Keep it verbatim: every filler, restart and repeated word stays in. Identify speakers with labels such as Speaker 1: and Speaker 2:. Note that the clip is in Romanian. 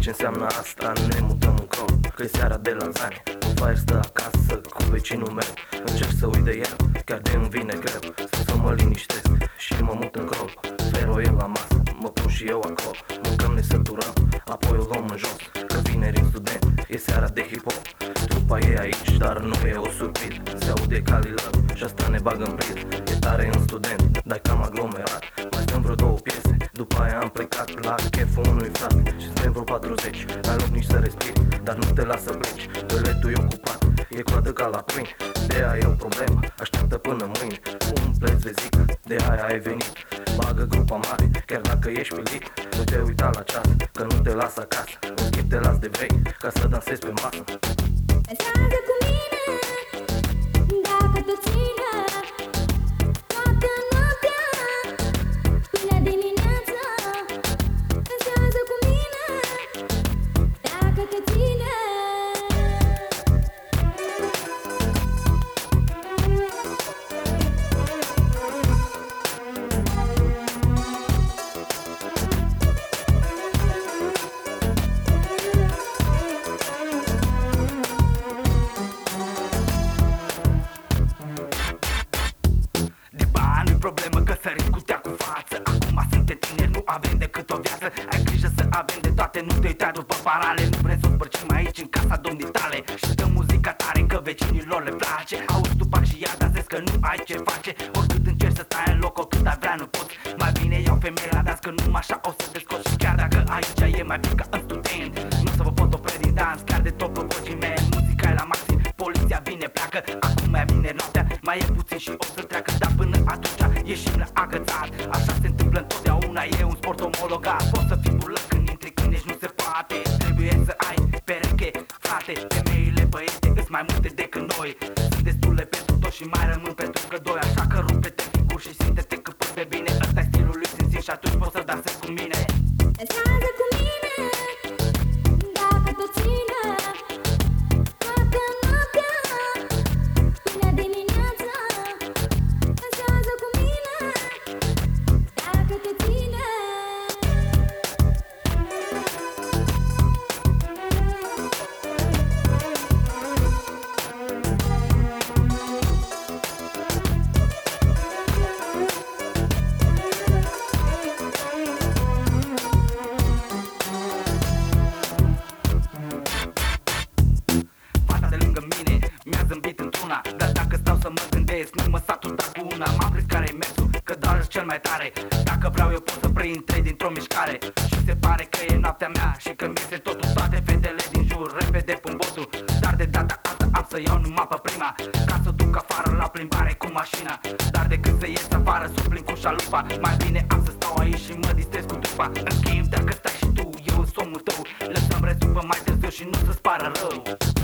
Speaker 1: ce înseamnă asta, ne mutăm în crop, că-i seara de lasagne. Un fire stă acasă cu vecinul meu, încerc să uit de el, chiar de îmi vine greu. Să să mă liniștesc și mă mut în crop. Fero e la masă, mă pun și eu acolo. Mâncăm, ne săturăm, apoi o luăm în jos, că vineri în student, e seara de hip-hop. Trupa e aici, dar nu e o surpriză. Se aude calilăr și asta ne bagă în priză. E tare în student, dar cam aglomerat. Mai stăm vreo două piese, după aia am plecat la cheful unui frate. Și suntem vreo patruzeci, n-ai loc nici să respiri, dar nu te lasă pleci. Toiletul e ocupat, e coadă ca la pâini. De aia e o problemă, așteaptă până mâine. Umpleți vezică, de aia ai venit. Bagă grupa mare, chiar dacă ești pilit. Nu te uita la ceas, că nu te las acasă. În schimb te las de vrei, ca să dansezi pe masă.
Speaker 2: Dansează cu mine, dacă tot ține toată noaptea până dimineață. Dansează cu mine, dacă te ține.
Speaker 3: Problemă că sărim cu tea cu față. Acum suntem tineri, nu avem decât o viață. Ai grijă să avem de toate, nu te uita după parale. Nu vrem să o spărcim aici în casa domnii tale. Și dă muzica tare că vecinilor le place. Auzi tu pac și ea dansezi că nu ai ce face. Oricât încerci să stai în loc, oricât ai vrea nu poți. Mai bine iau femeie la dans că numai așa o să te scoți. Și chiar dacă aici e mai bine ca în student, nu să vă pot opri din dans, chiar de tot plăcocii mei. Muzica e la maxim, poliția vine, pleacă. Acum mai vine noaptea, mai e puțin și o să treacă. Dar până atunci ieșim la agățat. Așa se întâmplă întotdeauna, e un sport omologat. Poți să fii burlă când intri, când ești nu se poate. Trebuie să ai pereche, frate. Femeile băieți îs mai multe decât noi. Sunt destule pentru toți și mai rămân pentru că doi. Așa că rupe-te figur și simte-te cât poți de bine. Ăsta-i stilul lui Sinsin și atunci poți să dansezi cu mine.
Speaker 2: Dansează cu mine, dacă tot ține toată noaptea până dimineață. Dansează cu mine, dacă te ține.
Speaker 3: Fata de lângă mine mi-a zâmbit într-una, dar dacă stau să mă gândesc, nu mă satur doar cu una. M-am prins care-i mersul, că doar cel mai tare. Dacă vreau eu pot să prind trei dintr-o mișcare. Și se pare că e noaptea mea și că mi-este totul. Toate fetele din jur, repede pun botul. Dar de data asta am să iau numai pe prima, ca să duc afară la plimbare cu mașina. Dar decât să ies afară, să plimb cu șalupa, mai bine am să stau aici și mă distrez cu trupa. În schimb, dacă stai și tu, eu sunt omul tău. Lăsăm restul pe mai târziu și nu să-ți pară rău.